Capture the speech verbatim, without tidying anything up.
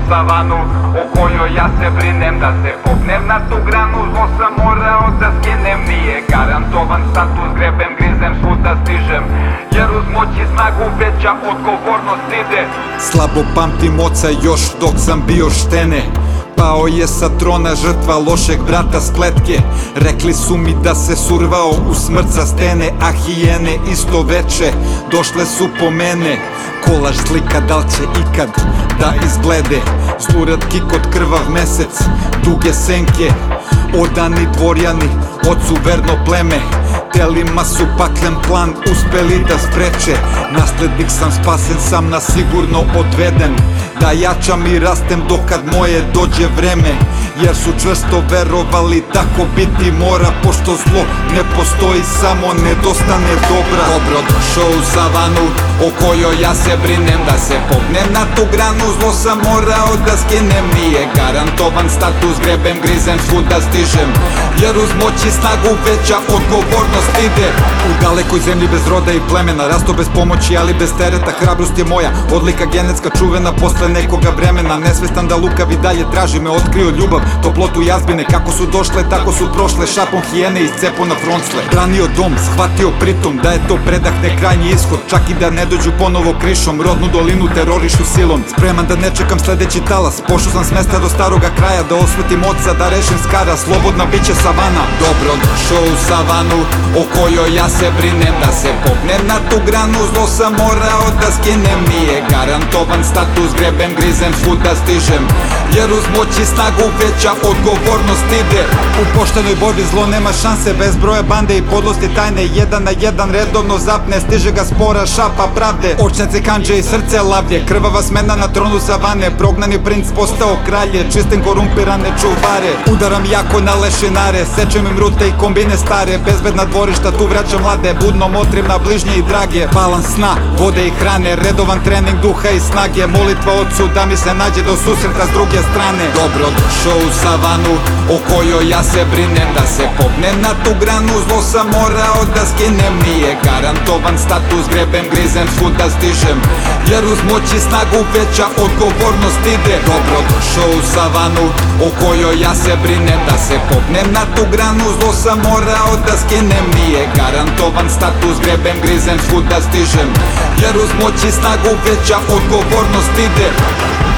savanu o kojoj ja se brinem. Da se popnem na tu granu, zlo sam morao da skinem. Nije garantovan status, grebem, grizem, svuda stižem, jer uz moć i snagu veća odgovornost ide. Slabo pamtim oca još dok sam bio štene. Pao je sa trona, žrtva lošeg brata spletke. Rekli su mi da se survao u smrt sa stene, a hijene isto veče došle su po mene. Kolaž slika dal će ikad da izglede, zlurad kikot, krvav mesec, duge senke. Odani dvorjani, ocu verno pleme, telima su paklen plan uspeli da spreče. Naslednik sam, spasen sam, na sigurno odveden, da jačam i rastem dokad moje dođe vreme. Jer su čvrsto verovali tako biti mora, pošto zlo ne postoji, samo nedostane dobra. Dobro došao u savanu o kojoj ja se brinem. Da se popnem na tu granu, zlo sam morao da skinem. Nije garantovan status, grebem, grizem, svuda stižem, jer uz moć i snagu veća odgovornost ide. U dalekoj zemlji bez roda i plemena, rasto bez pomoći ali bez tereta. Hrabrost je moja odlika genetska, čuvena posle nekoga vremena. Nesvestan da lukav i dalje traži me, otkrio ljubav, toplotu jazbine. Kako su došle, tako su prošle, šapom hijene iz cepo na frontsle. Branio dom, shvatio pritom da je to predah, ne krajnji ishod. Čak i da ne dođu ponovo krišom, rodnu dolinu terorišu silom. Spreman da ne čekam sledeći talas, pošao sam s mesta do staroga kraja, da osvetim oca, da rešim skara, slobodna biće savana. Dobro došao u savanu o kojoj ja se brinem. Da se popnem na tu granu, zlo sam morao da skinem. Nije garantovan status, grebem, grizem, svuda stižem, jer uz moć i snagu veća odgovornost ide. U poštenoj borbi zlo nema šanse, bez broja bande i podlosti tajne. Jedan na jedan redovno zapne, stiže ga spora, šapa pravde. Očnjace, kanđe i srce lavlje, krvava smena na tronu savane. Prognani princ postao kralje, čistim korumpirane čuvare. Udaram jako na lešinare, sečem im rute i kombine stare. Bezbedna dvorišta, tu vraćam mlade, budno motrim na bližnje i drage. Balans sna, vode i hrane, redovan trening duha i snage. Molitva ocu da mi se nađe do susreta s druge strane. Dobro došao u savanu o kojoj ja se brinem. Da se popnem na tu granu, zlo sam morao da skinem. Nije garantovan status, grebem, grizem, svuda stižem, jer uz moć i snagu veća odgovornost ide. Dobro došao u savanu o kojoj ja se brinem. Da se popnem na tu granu, zlo sam morao da skinem. Nije garantovan status, grebem, grizem, svuda stižem, jer uz moć i snagu veća odgovornost ide.